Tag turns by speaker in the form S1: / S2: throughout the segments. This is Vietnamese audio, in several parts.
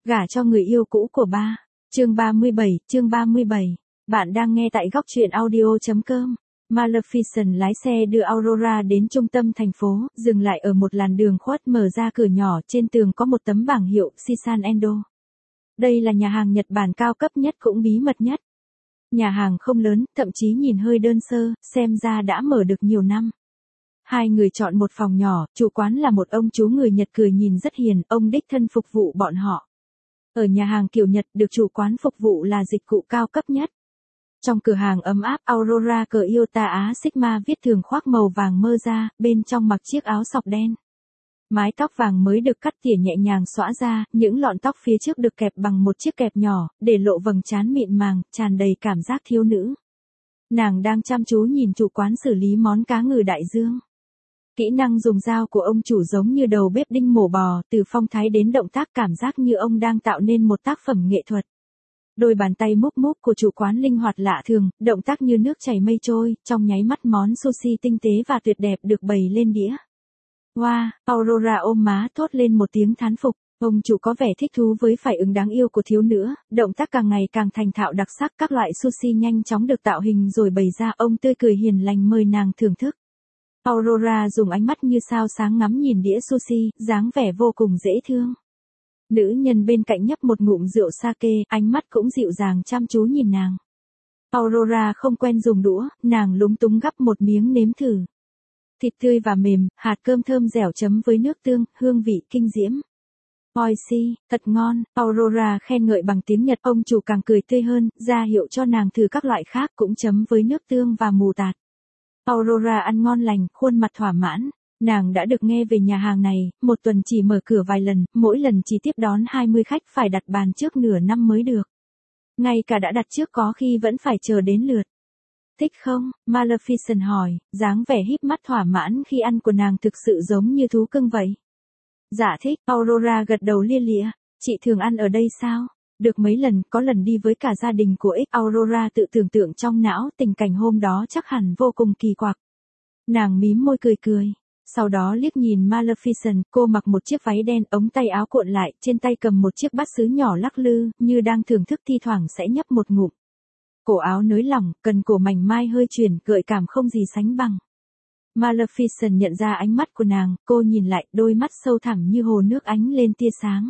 S1: Gả cho người yêu cũ của ba. Chương 37. Bạn đang nghe tại góc truyện audio.com. Maleficent lái xe đưa Aurora đến trung tâm thành phố, dừng lại ở một làn đường khuất, mở ra cửa nhỏ, trên tường có một tấm bảng hiệu Shisan Endo. Đây là nhà hàng Nhật Bản cao cấp nhất cũng bí mật nhất. Nhà hàng không lớn, thậm chí nhìn hơi đơn sơ, xem ra đã mở được nhiều năm. Hai người chọn một phòng nhỏ, chủ quán là một ông chú người Nhật cười nhìn rất hiền, ông đích thân phục vụ bọn họ. Ở nhà hàng kiểu Nhật, được chủ quán phục vụ là dịch vụ cao cấp nhất. Trong cửa hàng ấm áp, Aurora cờ Iota Á Sigma viết thường khoác màu vàng mơ ra, bên trong mặc chiếc áo sọc đen. Mái tóc vàng mới được cắt tỉa nhẹ nhàng xõa ra, những lọn tóc phía trước được kẹp bằng một chiếc kẹp nhỏ, để lộ vầng trán mịn màng, tràn đầy cảm giác thiếu nữ. Nàng đang chăm chú nhìn chủ quán xử lý món cá ngừ đại dương. Kỹ năng dùng dao của ông chủ giống như đầu bếp đinh mổ bò, từ phong thái đến động tác cảm giác như ông đang tạo nên một tác phẩm nghệ thuật. Đôi bàn tay múc múc của chủ quán linh hoạt lạ thường, động tác như nước chảy mây trôi, trong nháy mắt món sushi tinh tế và tuyệt đẹp được bày lên đĩa. Wow, Aurora ôm má thốt lên một tiếng thán phục. Ông chủ có vẻ thích thú với phản ứng đáng yêu của thiếu nữ, động tác càng ngày càng thành thạo đặc sắc, các loại sushi nhanh chóng được tạo hình rồi bày ra, ông tươi cười hiền lành mời nàng thưởng thức. Aurora dùng ánh mắt như sao sáng ngắm nhìn đĩa sushi, dáng vẻ vô cùng dễ thương. Nữ nhân bên cạnh nhấp một ngụm rượu sake, ánh mắt cũng dịu dàng chăm chú nhìn nàng. Aurora không quen dùng đũa, nàng lúng túng gắp một miếng nếm thử. Thịt tươi và mềm, hạt cơm thơm dẻo chấm với nước tương, hương vị kinh diễm. Oishi, thật ngon, Aurora khen ngợi bằng tiếng Nhật, ông chủ càng cười tươi hơn, ra hiệu cho nàng thử các loại khác cũng chấm với nước tương và mù tạt. Aurora ăn ngon lành, khuôn mặt thỏa mãn. Nàng đã được nghe về nhà hàng này, một tuần chỉ mở cửa vài lần, mỗi lần chỉ tiếp đón 20 khách, phải đặt bàn trước nửa năm mới được. Ngay cả đã đặt trước có khi vẫn phải chờ đến lượt. Thích không? Maleficent hỏi, dáng vẻ híp mắt thỏa mãn khi ăn của nàng thực sự giống như thú cưng vậy. Dạ thích, Aurora gật đầu lia lịa. Chị thường ăn ở đây sao? Được mấy lần, có lần đi với cả gia đình của X. Aurora tự tưởng tượng trong não, tình cảnh hôm đó chắc hẳn vô cùng kỳ quặc. Nàng mím môi cười. Sau đó liếc nhìn Maleficent, cô mặc một chiếc váy đen, ống tay áo cuộn lại, trên tay cầm một chiếc bát sứ nhỏ lắc lư, như đang thưởng thức, thi thoảng sẽ nhấp một ngụm. Cổ áo nới lỏng, cần cổ mảnh mai hơi chuyển, gợi cảm không gì sánh bằng. Maleficent nhận ra ánh mắt của nàng, cô nhìn lại, đôi mắt sâu thẳm như hồ nước ánh lên tia sáng.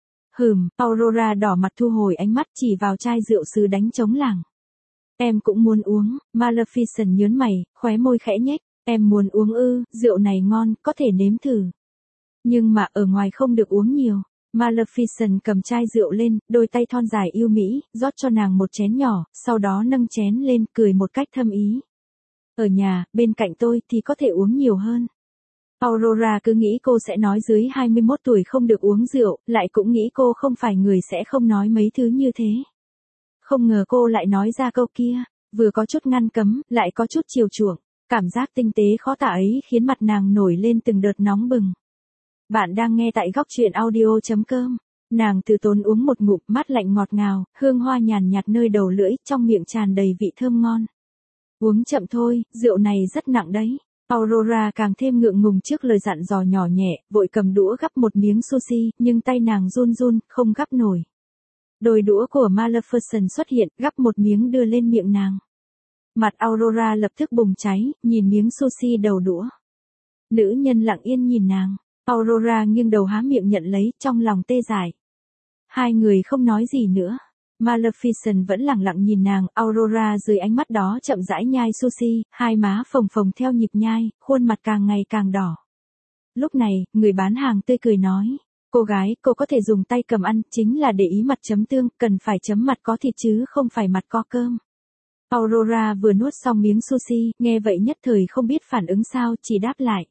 S1: Aurora đỏ mặt thu hồi ánh mắt, chỉ vào chai rượu sứ đánh trống lảng. Em cũng muốn uống, Maleficent nhớn mày, khóe môi khẽ nhếch. Em muốn uống ư, rượu này ngon, có thể nếm thử. Nhưng mà ở ngoài không được uống nhiều. Maleficent cầm chai rượu lên, đôi tay thon dài yêu mỹ, rót cho nàng một chén nhỏ, sau đó nâng chén lên, cười một cách thâm ý. Ở nhà, bên cạnh tôi thì có thể uống nhiều hơn. Aurora cứ nghĩ cô sẽ nói dưới 21 tuổi không được uống rượu, lại cũng nghĩ cô không phải người sẽ không nói mấy thứ như thế. Không ngờ cô lại nói ra câu kia, vừa có chút ngăn cấm, lại có chút chiều chuộng. Cảm giác tinh tế khó tả ấy khiến mặt nàng nổi lên từng đợt nóng bừng. Bạn đang nghe tại góc truyện audio.com. Nàng từ tốn uống một ngụm, mát lạnh ngọt ngào, hương hoa nhàn nhạt nơi đầu lưỡi, trong miệng tràn đầy vị thơm ngon. Uống chậm thôi, rượu này rất nặng đấy. Aurora càng thêm ngượng ngùng trước lời dặn dò nhỏ nhẹ, vội cầm đũa gắp một miếng sushi, nhưng tay nàng run, không gắp nổi. Đôi đũa của Maleficent xuất hiện, gắp một miếng đưa lên miệng nàng. Mặt Aurora lập tức bùng cháy, nhìn miếng sushi đầu đũa. Nữ nhân lặng yên nhìn nàng. Aurora nghiêng đầu há miệng nhận lấy, trong lòng tê dại. Hai người không nói gì nữa. Maleficent vẫn lặng lặng nhìn nàng, Aurora dưới ánh mắt đó chậm rãi nhai sushi, hai má phồng phồng theo nhịp nhai, khuôn mặt càng ngày càng đỏ. Lúc này, người bán hàng tươi cười nói. Cô gái, cô có thể dùng tay cầm ăn, chính là để ý mặt chấm tương, cần phải chấm mặt có thịt chứ không phải mặt có cơm. Aurora vừa nuốt xong miếng sushi, nghe vậy nhất thời không biết phản ứng sao, chỉ đáp lại.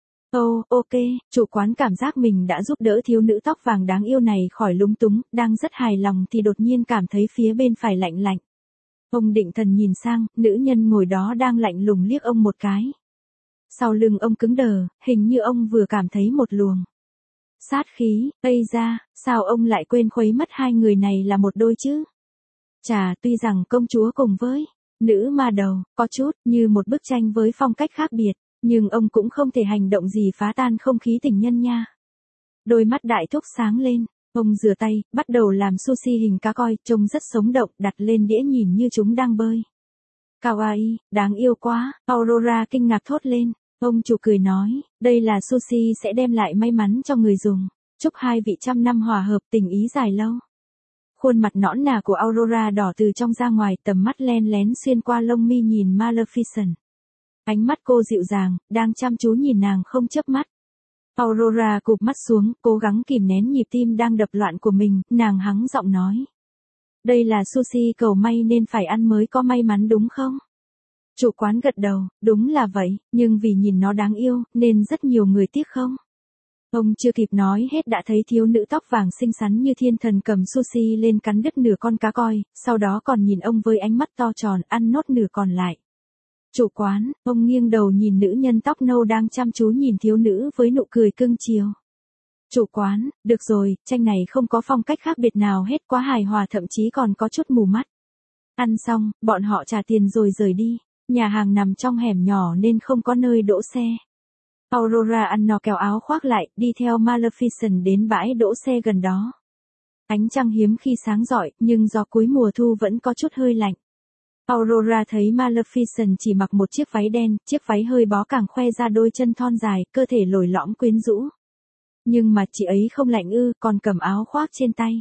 S1: Ok, chủ quán cảm giác mình đã giúp đỡ thiếu nữ tóc vàng đáng yêu này khỏi lúng túng, đang rất hài lòng thì đột nhiên cảm thấy phía bên phải lạnh lạnh. Ông định thần nhìn sang, nữ nhân ngồi đó đang lạnh lùng liếc ông một cái. Sau lưng ông cứng đờ, hình như ông vừa cảm thấy một luồng sát khí, ây ra, sao ông lại quên khuấy mất hai người này là một đôi chứ? Chà, tuy rằng công chúa cùng với nữ ma đầu, có chút như một bức tranh với phong cách khác biệt, nhưng ông cũng không thể hành động gì phá tan không khí tình nhân nha. Đôi mắt đại thúc sáng lên, Ông rửa tay, bắt đầu làm sushi hình cá koi, trông rất sống động, đặt lên đĩa nhìn như chúng đang bơi. Kawaii, đáng yêu quá, Aurora kinh ngạc thốt lên. Ông chủ cười nói, đây là sushi sẽ đem lại may mắn cho người dùng. Chúc hai vị trăm năm hòa hợp tình ý dài lâu. Khuôn mặt nõn nà của Aurora đỏ từ trong ra ngoài, tầm mắt len lén xuyên qua lông mi nhìn Maleficent. Ánh mắt cô dịu dàng, đang chăm chú nhìn nàng không chớp mắt. Aurora cụp mắt xuống, cố gắng kìm nén nhịp tim đang đập loạn của mình, nàng hắng giọng nói. Đây là sushi cầu may nên phải ăn mới có may mắn đúng không? Chủ quán gật đầu, đúng là vậy, nhưng vì nhìn nó đáng yêu, nên rất nhiều người tiếc không? Ông chưa kịp nói hết đã thấy thiếu nữ tóc vàng xinh xắn như thiên thần cầm sushi lên cắn đứt nửa con cá koi, sau đó còn nhìn ông với ánh mắt to tròn ăn nốt nửa còn lại. Chủ quán, ông nghiêng đầu nhìn nữ nhân tóc nâu đang chăm chú nhìn thiếu nữ với nụ cười cưng chiều. Chủ quán, được rồi, tranh này không có phong cách khác biệt nào hết, quá hài hòa, thậm chí còn có chút mù mắt. Ăn xong, bọn họ trả tiền rồi rời đi. Nhà hàng nằm trong hẻm nhỏ nên không có nơi đỗ xe. Aurora ăn no kéo áo khoác lại, đi theo Maleficent đến bãi đỗ xe gần đó. Ánh trăng hiếm khi sáng rọi, nhưng do cuối mùa thu vẫn có chút hơi lạnh. Aurora thấy Maleficent chỉ mặc một chiếc váy đen, chiếc váy hơi bó càng khoe ra đôi chân thon dài, cơ thể lồi lõm quyến rũ. Nhưng mà chị ấy không lạnh ư, còn cầm áo khoác trên tay.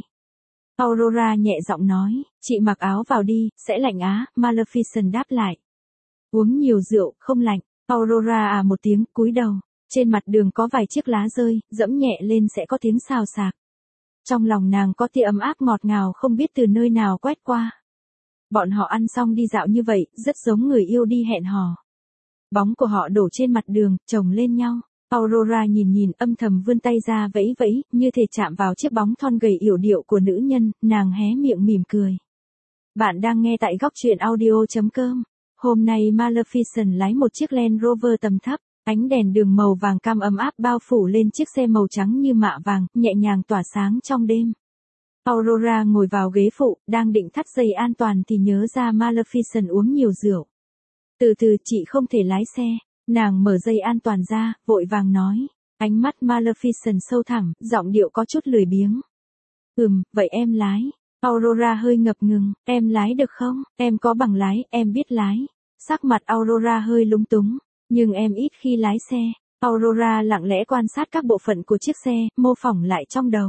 S1: Aurora nhẹ giọng nói, chị mặc áo vào đi, sẽ lạnh á, Maleficent đáp lại. Uống nhiều rượu, không lạnh. Aurora à một tiếng, cúi đầu. Trên mặt đường có vài chiếc lá rơi, dẫm nhẹ lên sẽ có tiếng xào xạc. Trong lòng nàng có tia ấm áp ngọt ngào không biết từ nơi nào quét qua. Bọn họ ăn xong đi dạo như vậy, rất giống người yêu đi hẹn hò. Bóng của họ đổ trên mặt đường, chồng lên nhau. Aurora nhìn âm thầm vươn tay ra vẫy vẫy, như thể chạm vào chiếc bóng thon gầy yểu điệu của nữ nhân, nàng hé miệng mỉm cười. Bạn đang nghe tại góc truyện audio.com. Hôm nay Maleficent lái một chiếc Land Rover tầm thấp, ánh đèn đường màu vàng cam ấm áp bao phủ lên chiếc xe màu trắng như mạ vàng, nhẹ nhàng tỏa sáng trong đêm. Aurora ngồi vào ghế phụ, đang định thắt dây an toàn thì nhớ ra Maleficent uống nhiều rượu. Từ từ, chị không thể lái xe. Nàng mở dây an toàn ra, vội vàng nói. Ánh mắt Maleficent sâu thẳm, giọng điệu có chút lười biếng. Vậy em lái. Aurora hơi ngập ngừng, em lái được không? Em có bằng lái, em biết lái. Sắc mặt Aurora hơi lúng túng, nhưng em ít khi lái xe. Aurora lặng lẽ quan sát các bộ phận của chiếc xe, mô phỏng lại trong đầu.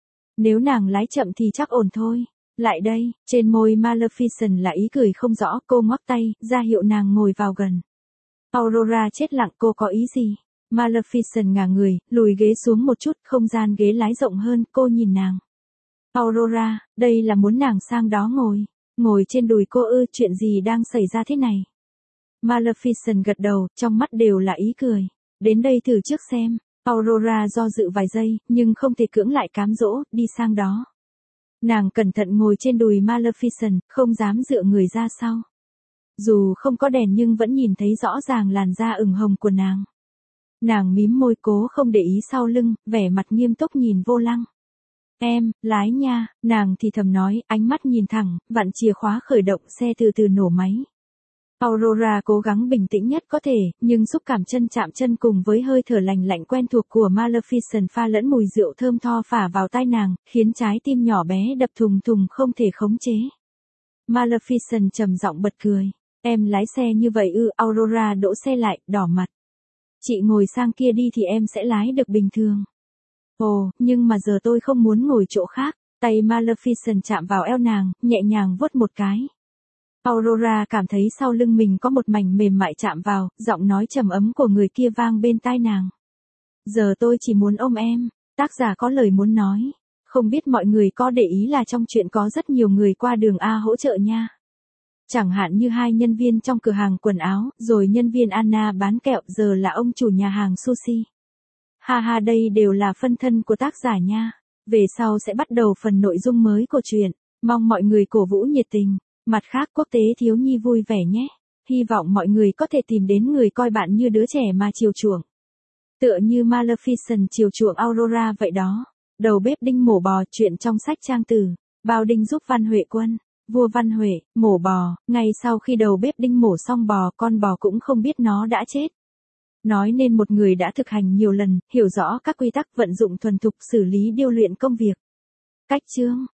S1: Nếu nàng lái chậm thì chắc ổn thôi. Lại đây, trên môi Maleficent là ý cười không rõ, cô ngoắc tay, ra hiệu nàng ngồi vào gần. Aurora chết lặng, cô có ý gì? Maleficent ngả người, lùi ghế xuống một chút, không gian ghế lái rộng hơn, cô nhìn nàng. Aurora, đây là muốn nàng sang đó ngồi. Ngồi trên đùi cô ư, chuyện gì đang xảy ra thế này? Maleficent gật đầu, trong mắt đều là ý cười. Đến đây thử trước xem. Aurora do dự vài giây, nhưng không thể cưỡng lại cám dỗ, đi sang đó. Nàng cẩn thận ngồi trên đùi Maleficent, không dám dựa người ra sau. Dù không có đèn nhưng vẫn nhìn thấy rõ ràng làn da ửng hồng của nàng. Nàng mím môi cố không để ý sau lưng, vẻ mặt nghiêm túc nhìn vô lăng. Em, lái nha, nàng thì thầm nói, ánh mắt nhìn thẳng, vặn chìa khóa khởi động, xe từ từ nổ máy. Aurora cố gắng bình tĩnh nhất có thể, nhưng xúc cảm chân chạm chân cùng với hơi thở lành lạnh quen thuộc của Maleficent pha lẫn mùi rượu thơm tho phả vào tai nàng, khiến trái tim nhỏ bé đập thùng thùng không thể khống chế. Maleficent trầm giọng bật cười. Em lái xe như vậy ư? Aurora đỗ xe lại, đỏ mặt. Chị ngồi sang kia đi thì em sẽ lái được bình thường. Ồ, nhưng mà giờ tôi không muốn ngồi chỗ khác. Tay Maleficent chạm vào eo nàng, nhẹ nhàng vuốt một cái. Aurora cảm thấy sau lưng mình có một mảnh mềm mại chạm vào, giọng nói trầm ấm của người kia vang bên tai nàng. Giờ tôi chỉ muốn ôm em. Tác giả có lời muốn nói. Không biết mọi người có để ý là trong chuyện có rất nhiều người qua đường A hỗ trợ nha. Chẳng hạn như hai nhân viên trong cửa hàng quần áo, rồi nhân viên Anna bán kẹo, giờ là ông chủ nhà hàng sushi. Ha ha, đây đều là phân thân của tác giả nha. Về sau sẽ bắt đầu phần nội dung mới của truyện. Mong mọi người cổ vũ nhiệt tình. Mặt khác, quốc tế thiếu nhi vui vẻ nhé. Hy vọng mọi người có thể tìm đến người coi bạn như đứa trẻ mà chiều chuộng. Tựa như Maleficent chiều chuộng Aurora vậy đó. Đầu bếp đinh mổ bò, chuyện trong sách Trang Tử. Bao đinh giúp Văn Huệ Quân. Vua Văn Huệ, mổ bò, ngay sau khi đầu bếp đinh mổ xong bò, con bò cũng không biết nó đã chết. Nói nên một người đã thực hành nhiều lần, hiểu rõ các quy tắc vận dụng thuần thục xử lý điêu luyện công việc. Cách chương